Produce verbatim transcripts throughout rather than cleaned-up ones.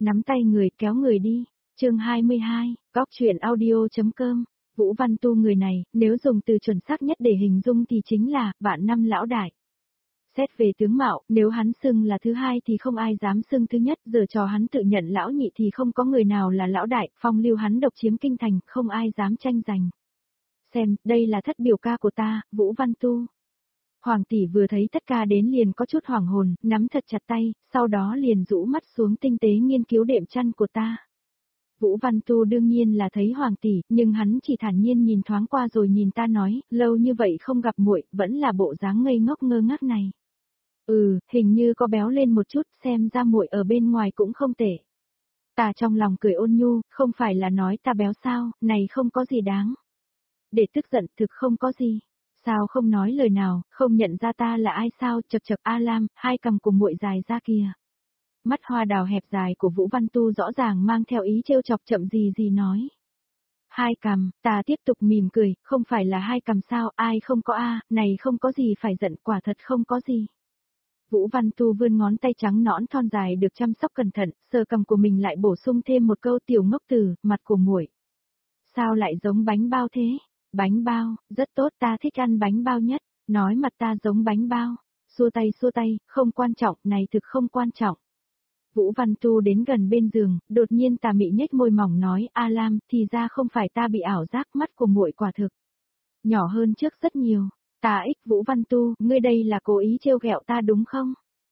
nắm tay người kéo người đi. Chương hai mươi hai, góc truyện audio.com. Vũ Văn Tu người này, nếu dùng từ chuẩn xác nhất để hình dung thì chính là vạn năm lão đại. Xét về tướng mạo, nếu hắn xưng là thứ hai thì không ai dám xưng thứ nhất, giờ cho hắn tự nhận lão nhị thì không có người nào là lão đại, phong lưu hắn độc chiếm kinh thành, không ai dám tranh giành. Xem, đây là thất biểu ca của ta, Vũ Văn Tu. Hoàng tỷ vừa thấy thất ca đến liền có chút hoảng hồn, nắm thật chặt tay, sau đó liền rũ mắt xuống tinh tế nghiên cứu đệm chăn của ta. Vũ Văn Tu đương nhiên là thấy Hoàng tỷ, nhưng hắn chỉ thản nhiên nhìn thoáng qua rồi nhìn ta nói, lâu như vậy không gặp muội, vẫn là bộ dáng ngây ngốc ngơ ngác này. Ừ, hình như có béo lên một chút, xem ra muội ở bên ngoài cũng không tệ. Ta trong lòng cười ôn nhu, không phải là nói ta béo sao, này không có gì đáng. Để tức giận, thực không có gì. Sao không nói lời nào, không nhận ra ta là ai sao, chật chật A Lam, hai cằm của muội dài ra kìa. Mắt hoa đào hẹp dài của Vũ Văn Tu rõ ràng mang theo ý trêu chọc chậm gì gì nói. Hai cằm, ta tiếp tục mỉm cười, không phải là hai cằm sao, ai không có a, này không có gì phải giận, quả thật không có gì. Vũ Văn Tu vươn ngón tay trắng nõn thon dài được chăm sóc cẩn thận, sờ cằm của mình lại bổ sung thêm một câu tiểu ngốc tử, mặt của muội. Sao lại giống bánh bao thế? Bánh bao, rất tốt, ta thích ăn bánh bao nhất, nói mặt ta giống bánh bao. Xua tay xua tay, không quan trọng, này thực không quan trọng. Vũ Văn Tu đến gần bên giường, đột nhiên tà mị nhếch môi mỏng nói, A Lam, thì ra không phải ta bị ảo giác, mắt của muội quả thực nhỏ hơn trước rất nhiều. Ta ích Vũ Văn Tu, ngươi đây là cố ý trêu ghẹo ta đúng không?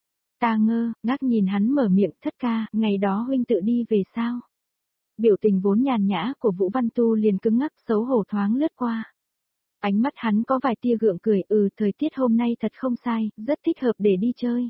Ta ngơ, ngác nhìn hắn mở miệng, thất ca, ngày đó huynh tự đi về sao? Biểu tình vốn nhàn nhã của Vũ Văn Tu liền cứng ngắc, xấu hổ thoáng lướt qua. Ánh mắt hắn có vài tia gượng cười, ừ, thời tiết hôm nay thật không sai, rất thích hợp để đi chơi.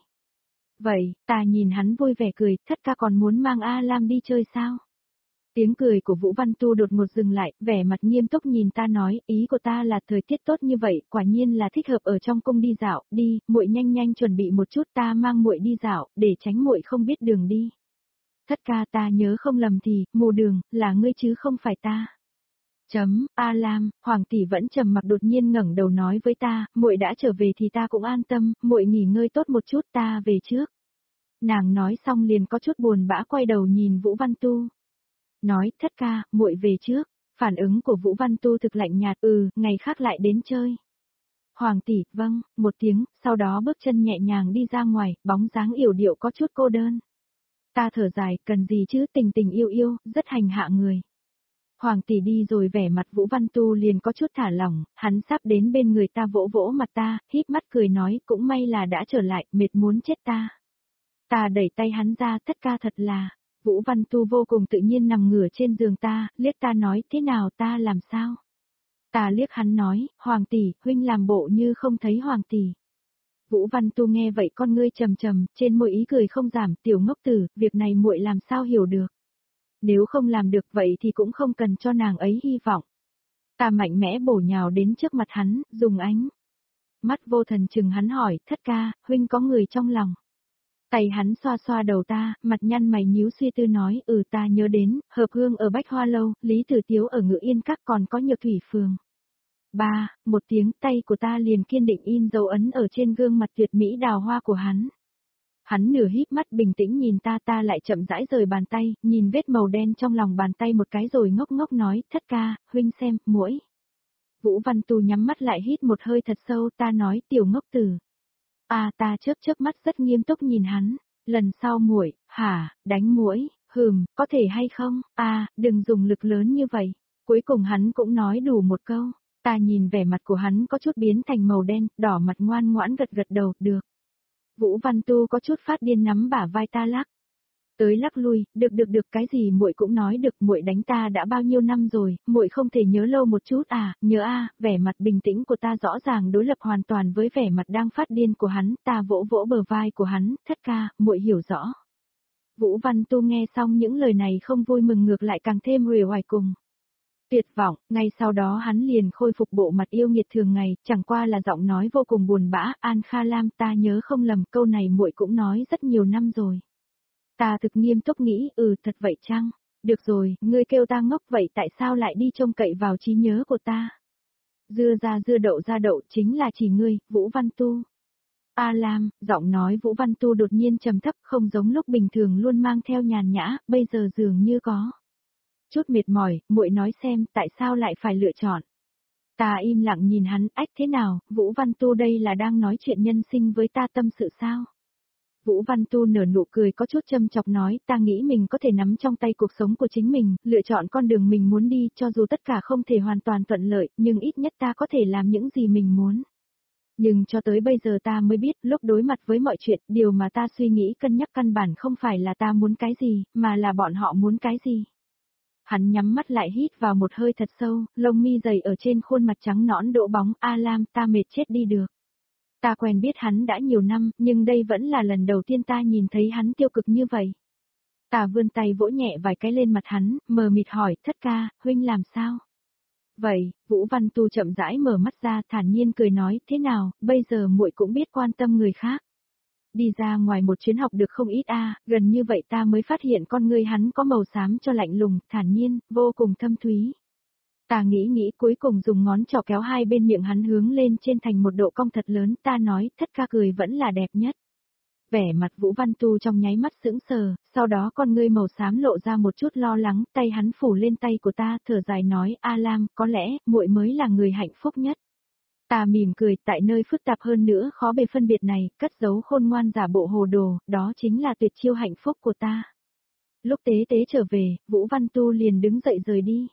Vậy, ta nhìn hắn vui vẻ cười, thất ca còn muốn mang A Lam đi chơi sao? Tiếng cười của Vũ Văn Tu đột ngột dừng lại, vẻ mặt nghiêm túc nhìn ta nói, ý của ta là thời tiết tốt như vậy, quả nhiên là thích hợp ở trong cung đi dạo, đi, muội nhanh nhanh chuẩn bị một chút, ta mang muội đi dạo, để tránh muội không biết đường đi. Thất ca, ta nhớ không lầm thì, mù đường, là ngươi chứ không phải ta. Chấm, A Lam, Hoàng tỷ vẫn trầm mặc đột nhiên ngẩng đầu nói với ta, muội đã trở về thì ta cũng an tâm, muội nghỉ ngơi tốt một chút, ta về trước. Nàng nói xong liền có chút buồn bã quay đầu nhìn Vũ Văn Tu. Nói, thất ca, muội về trước. Phản ứng của Vũ Văn Tu thực lạnh nhạt, ừ, ngày khác lại đến chơi. Hoàng tỷ, vâng, một tiếng, sau đó bước chân nhẹ nhàng đi ra ngoài, bóng dáng yểu điệu có chút cô đơn. Ta thở dài, cần gì chứ, tình tình yêu yêu, rất hành hạ người. Hoàng tỷ đi rồi vẻ mặt Vũ Văn Tu liền có chút thả lỏng, hắn sắp đến bên người ta vỗ vỗ mặt ta, híp mắt cười nói, cũng may là đã trở lại, mệt muốn chết ta. Ta đẩy tay hắn ra, thất ca thật là, Vũ Văn Tu vô cùng tự nhiên nằm ngửa trên giường ta, liếc ta nói, thế nào ta làm sao? Ta liếc hắn nói, Hoàng tỷ, huynh làm bộ như không thấy Hoàng tỷ. Vũ Văn Tu nghe vậy con ngươi trầm trầm, trên môi ý cười không giảm, tiểu ngốc tử, việc này muội làm sao hiểu được. Nếu không làm được vậy thì cũng không cần cho nàng ấy hy vọng. Ta mạnh mẽ bổ nhào đến trước mặt hắn, dùng ánh mắt vô thần chừng hắn hỏi, thất ca, huynh có người trong lòng. Tay hắn xoa xoa đầu ta, mặt nhăn mày nhíu suy tư nói, ừ ta nhớ đến, Hợp Hương ở Bách Hoa Lâu, Lý Tử Tiếu ở Ngự Yên Các còn có Nhược Thủy Phường. Ba, một tiếng tay của ta liền kiên định in dấu ấn ở trên gương mặt tuyệt mỹ đào hoa của hắn. Hắn nửa híp mắt bình tĩnh nhìn ta ta lại chậm rãi rời bàn tay, nhìn vết màu đen trong lòng bàn tay một cái rồi ngốc ngốc nói, thất ca, huynh xem, muội. Vũ Văn Tu nhắm mắt lại hít một hơi thật sâu, ta nói, tiểu ngốc tử. À ta chớp chớp mắt rất nghiêm túc nhìn hắn, lần sau muội, hả, đánh muội, hừm, có thể hay không, à, đừng dùng lực lớn như vậy. Cuối cùng hắn cũng nói đủ một câu, ta nhìn vẻ mặt của hắn có chút biến thành màu đen, đỏ mặt ngoan ngoãn gật gật đầu, được. Vũ Văn Tu có chút phát điên nắm bả vai ta lắc. Tới lắc lui, được được được cái gì muội cũng nói được, muội đánh ta đã bao nhiêu năm rồi, muội không thể nhớ lâu một chút à, nhớ a, à, vẻ mặt bình tĩnh của ta rõ ràng đối lập hoàn toàn với vẻ mặt đang phát điên của hắn, ta vỗ vỗ bờ vai của hắn, thất ca, muội hiểu rõ. Vũ Văn Tu nghe xong những lời này không vui mừng ngược lại càng thêm uể oải cùng. Tuyệt vọng, ngay sau đó hắn liền khôi phục bộ mặt yêu nghiệt thường ngày, chẳng qua là giọng nói vô cùng buồn bã, An Kha Lam ta nhớ không lầm câu này muội cũng nói rất nhiều năm rồi. Ta thực nghiêm túc nghĩ, ừ thật vậy chăng? Được rồi, ngươi kêu ta ngốc vậy tại sao lại đi trông cậy vào trí nhớ của ta? Dưa ra dưa đậu ra đậu chính là chỉ ngươi, Vũ Văn Tu. A Lam, giọng nói Vũ Văn Tu đột nhiên trầm thấp, không giống lúc bình thường luôn mang theo nhàn nhã, bây giờ dường như có chút mệt mỏi, muội nói xem, tại sao lại phải lựa chọn. Ta im lặng nhìn hắn, ách thế nào, Vũ Văn Tu đây là đang nói chuyện nhân sinh với ta tâm sự sao? Vũ Văn Tu nở nụ cười có chút châm chọc nói, ta nghĩ mình có thể nắm trong tay cuộc sống của chính mình, lựa chọn con đường mình muốn đi, cho dù tất cả không thể hoàn toàn thuận lợi, nhưng ít nhất ta có thể làm những gì mình muốn. Nhưng cho tới bây giờ ta mới biết, lúc đối mặt với mọi chuyện, điều mà ta suy nghĩ cân nhắc căn bản không phải là ta muốn cái gì, mà là bọn họ muốn cái gì. Hắn nhắm mắt lại hít vào một hơi thật sâu, lông mi dày ở trên khuôn mặt trắng nõn đỗ bóng, A Lam, ta mệt chết đi được. Ta quen biết hắn đã nhiều năm, nhưng đây vẫn là lần đầu tiên ta nhìn thấy hắn tiêu cực như vậy. Ta vươn tay vỗ nhẹ vài cái lên mặt hắn, mờ mịt hỏi, thất ca, huynh làm sao? Vậy, Vũ Văn Tu chậm rãi mở mắt ra, thản nhiên cười nói, thế nào, bây giờ muội cũng biết quan tâm người khác. Đi ra ngoài một chuyến học được không ít a, gần như vậy ta mới phát hiện con ngươi hắn có màu xám cho lạnh lùng, thản nhiên, vô cùng thâm thúy. Ta nghĩ nghĩ cuối cùng dùng ngón trỏ kéo hai bên miệng hắn hướng lên trên thành một độ cong thật lớn, ta nói, thất ca cười vẫn là đẹp nhất. Vẻ mặt Vũ Văn Tu trong nháy mắt sững sờ, sau đó con ngươi màu xám lộ ra một chút lo lắng, tay hắn phủ lên tay của ta, thở dài nói, A Lam, có lẽ, muội mới là người hạnh phúc nhất. Ta mỉm cười, tại nơi phức tạp hơn nữa khó bề phân biệt này, cất giấu khôn ngoan giả bộ hồ đồ, đó chính là tuyệt chiêu hạnh phúc của ta. Lúc tế tế trở về, Vũ Văn Tu liền đứng dậy rời đi.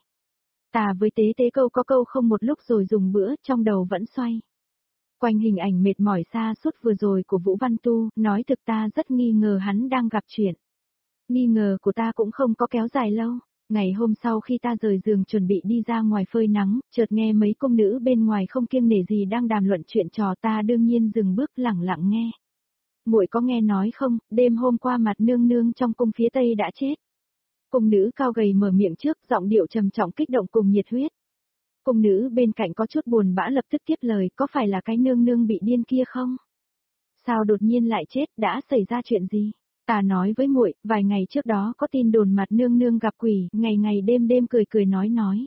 Ta với tế tế câu có câu không một lúc rồi dùng bữa, trong đầu vẫn xoay quanh hình ảnh mệt mỏi xa suốt vừa rồi của Vũ Văn Tu, nói thực ta rất nghi ngờ hắn đang gặp chuyện. Nghi ngờ của ta cũng không có kéo dài lâu. Ngày hôm sau khi ta rời giường chuẩn bị đi ra ngoài phơi nắng, chợt nghe mấy công nữ bên ngoài không kiêng nể gì đang đàm luận chuyện trò, ta đương nhiên dừng bước lặng lặng nghe. Muội có nghe nói không, đêm hôm qua Mặt Nương Nương trong cung phía Tây đã chết. Cung nữ cao gầy mở miệng trước, giọng điệu trầm trọng kích động cùng nhiệt huyết. Cung nữ bên cạnh có chút buồn bã lập tức tiếp lời, có phải là cái nương nương bị điên kia không? Sao đột nhiên lại chết, đã xảy ra chuyện gì? Ta nói với muội, vài ngày trước đó có tin đồn Mặt Nương Nương gặp quỷ, ngày ngày đêm đêm cười cười nói nói.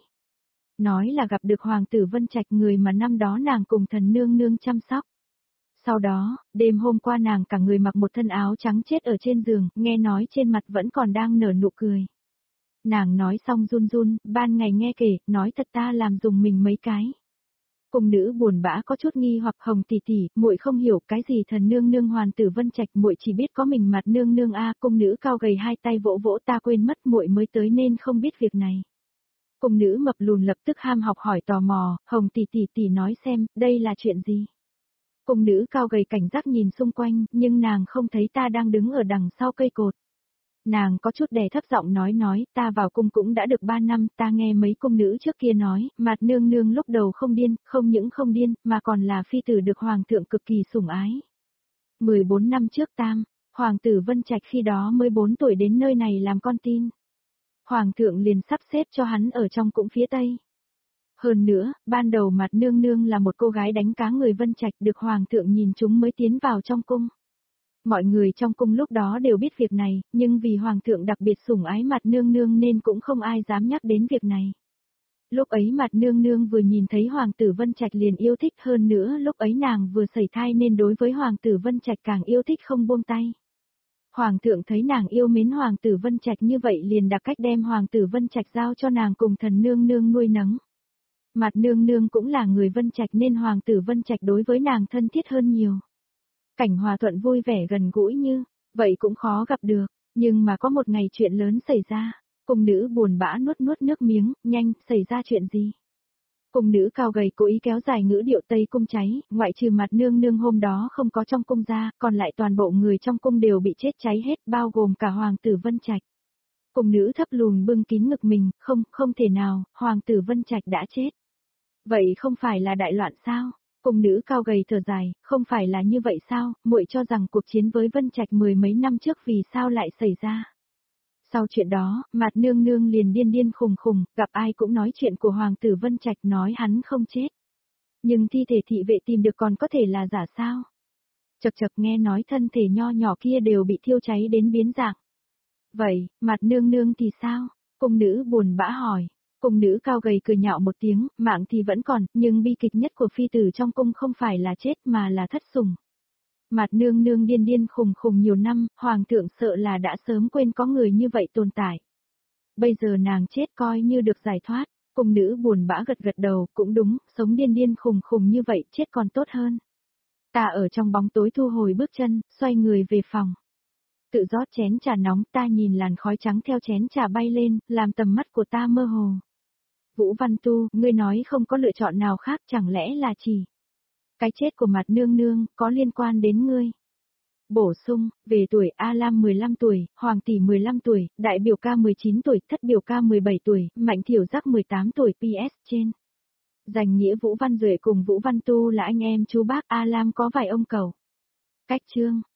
Nói là gặp được hoàng tử Vân Trạch, người mà năm đó nàng cùng thần nương nương chăm sóc. Sau đó, đêm hôm qua nàng cả người mặc một thân áo trắng chết ở trên giường, nghe nói trên mặt vẫn còn đang nở nụ cười. Nàng nói xong run run, ban ngày nghe kể, nói thật ta làm dùng mình mấy cái. Cung nữ buồn bã có chút nghi hoặc, Hồng tỷ tỷ, muội không hiểu cái gì thần nương nương hoàng tử Vân Trạch, muội chỉ biết có mình Mặt Nương Nương a. Cung nữ cao gầy hai tay vỗ vỗ, ta quên mất muội mới tới nên không biết việc này. Cung nữ mập lùn lập tức ham học hỏi tò mò, Hồng tỷ tỷ tỷ nói xem, đây là chuyện gì? Cung nữ cao gầy cảnh giác nhìn xung quanh, nhưng nàng không thấy ta đang đứng ở đằng sau cây cột. Nàng có chút đè thấp giọng nói nói, ta vào cung cũng đã được ba năm, ta nghe mấy cung nữ trước kia nói, Mặt Nương Nương lúc đầu không điên, không những không điên, mà còn là phi tử được hoàng thượng cực kỳ sủng ái. mười bốn năm trước tam, hoàng tử Vân Trạch khi đó mới bốn tuổi đến nơi này làm con tin. Hoàng thượng liền sắp xếp cho hắn ở trong cung phía Tây. Hơn nữa, ban đầu Mặt Nương Nương là một cô gái đánh cá người Vân Trạch được hoàng thượng nhìn chúng mới tiến vào trong cung. Mọi người trong cung lúc đó đều biết việc này, nhưng vì hoàng thượng đặc biệt sủng ái Mặt Nương Nương nên cũng không ai dám nhắc đến việc này. Lúc ấy Mặt Nương Nương vừa nhìn thấy hoàng tử Vân Trạch liền yêu thích, hơn nữa lúc ấy nàng vừa sẩy thai nên đối với hoàng tử Vân Trạch càng yêu thích không buông tay. Hoàng thượng thấy nàng yêu mến hoàng tử Vân Trạch như vậy liền đặc cách đem hoàng tử Vân Trạch giao cho nàng cùng thần nương nương nuôi nấng. Mặt Nương Nương cũng là người Vân Trạch nên hoàng tử Vân Trạch đối với nàng thân thiết hơn nhiều. Cảnh hòa thuận vui vẻ gần gũi như vậy cũng khó gặp được, nhưng mà có một ngày chuyện lớn xảy ra. Cung nữ buồn bã nuốt nuốt nước miếng, nhanh, xảy ra chuyện gì? Cung nữ cao gầy cố ý kéo dài ngữ điệu Tây cung cháy, ngoại trừ Mặt Nương Nương hôm đó không có trong cung ra, còn lại toàn bộ người trong cung đều bị chết cháy hết, bao gồm cả hoàng tử Vân Trạch. Cung nữ thấp lùn bưng kín ngực mình, không, không thể nào, hoàng tử Vân Trạch đã chết. Vậy không phải là đại loạn sao? Cung nữ cao gầy thở dài, không phải là như vậy sao, muội cho rằng cuộc chiến với Vân Trạch mười mấy năm trước vì sao lại xảy ra? Sau chuyện đó, Mặt Nương Nương liền điên điên khùng khùng, gặp ai cũng nói chuyện của hoàng tử Vân Trạch, nói hắn không chết. Nhưng thi thể thị vệ tìm được còn có thể là giả sao? Chật chật nghe nói thân thể nho nhỏ kia đều bị thiêu cháy đến biến dạng. Vậy, Mặt Nương Nương thì sao? Cung nữ buồn bã hỏi. Cung nữ cao gầy cười nhạo một tiếng, mạng thì vẫn còn, nhưng bi kịch nhất của phi tử trong cung không phải là chết mà là thất sủng. Mạt nương nương điên điên khùng khùng nhiều năm, hoàng thượng sợ là đã sớm quên có người như vậy tồn tại. Bây giờ nàng chết coi như được giải thoát, cung nữ buồn bã gật gật đầu, cũng đúng, sống điên điên khùng khùng như vậy chết còn tốt hơn. Ta ở trong bóng tối thu hồi bước chân, xoay người về phòng. Tự rót chén trà nóng, ta nhìn làn khói trắng theo chén trà bay lên, làm tầm mắt của ta mơ hồ. Vũ Văn Tu, ngươi nói không có lựa chọn nào khác, chẳng lẽ là chỉ cái chết của Mạt nương nương có liên quan đến ngươi? Bổ sung, về tuổi A Lam mười lăm tuổi, Hoàng tỷ mười lăm tuổi, Đại biểu ca mười chín tuổi, Thất biểu ca mười bảy tuổi, Mạnh Thiểu Giác mười tám tuổi. pê ét trên. Danh nghĩa Vũ Văn Duệ cùng Vũ Văn Tu là anh em chú bác, A Lam có vài ông cầu. Cách chương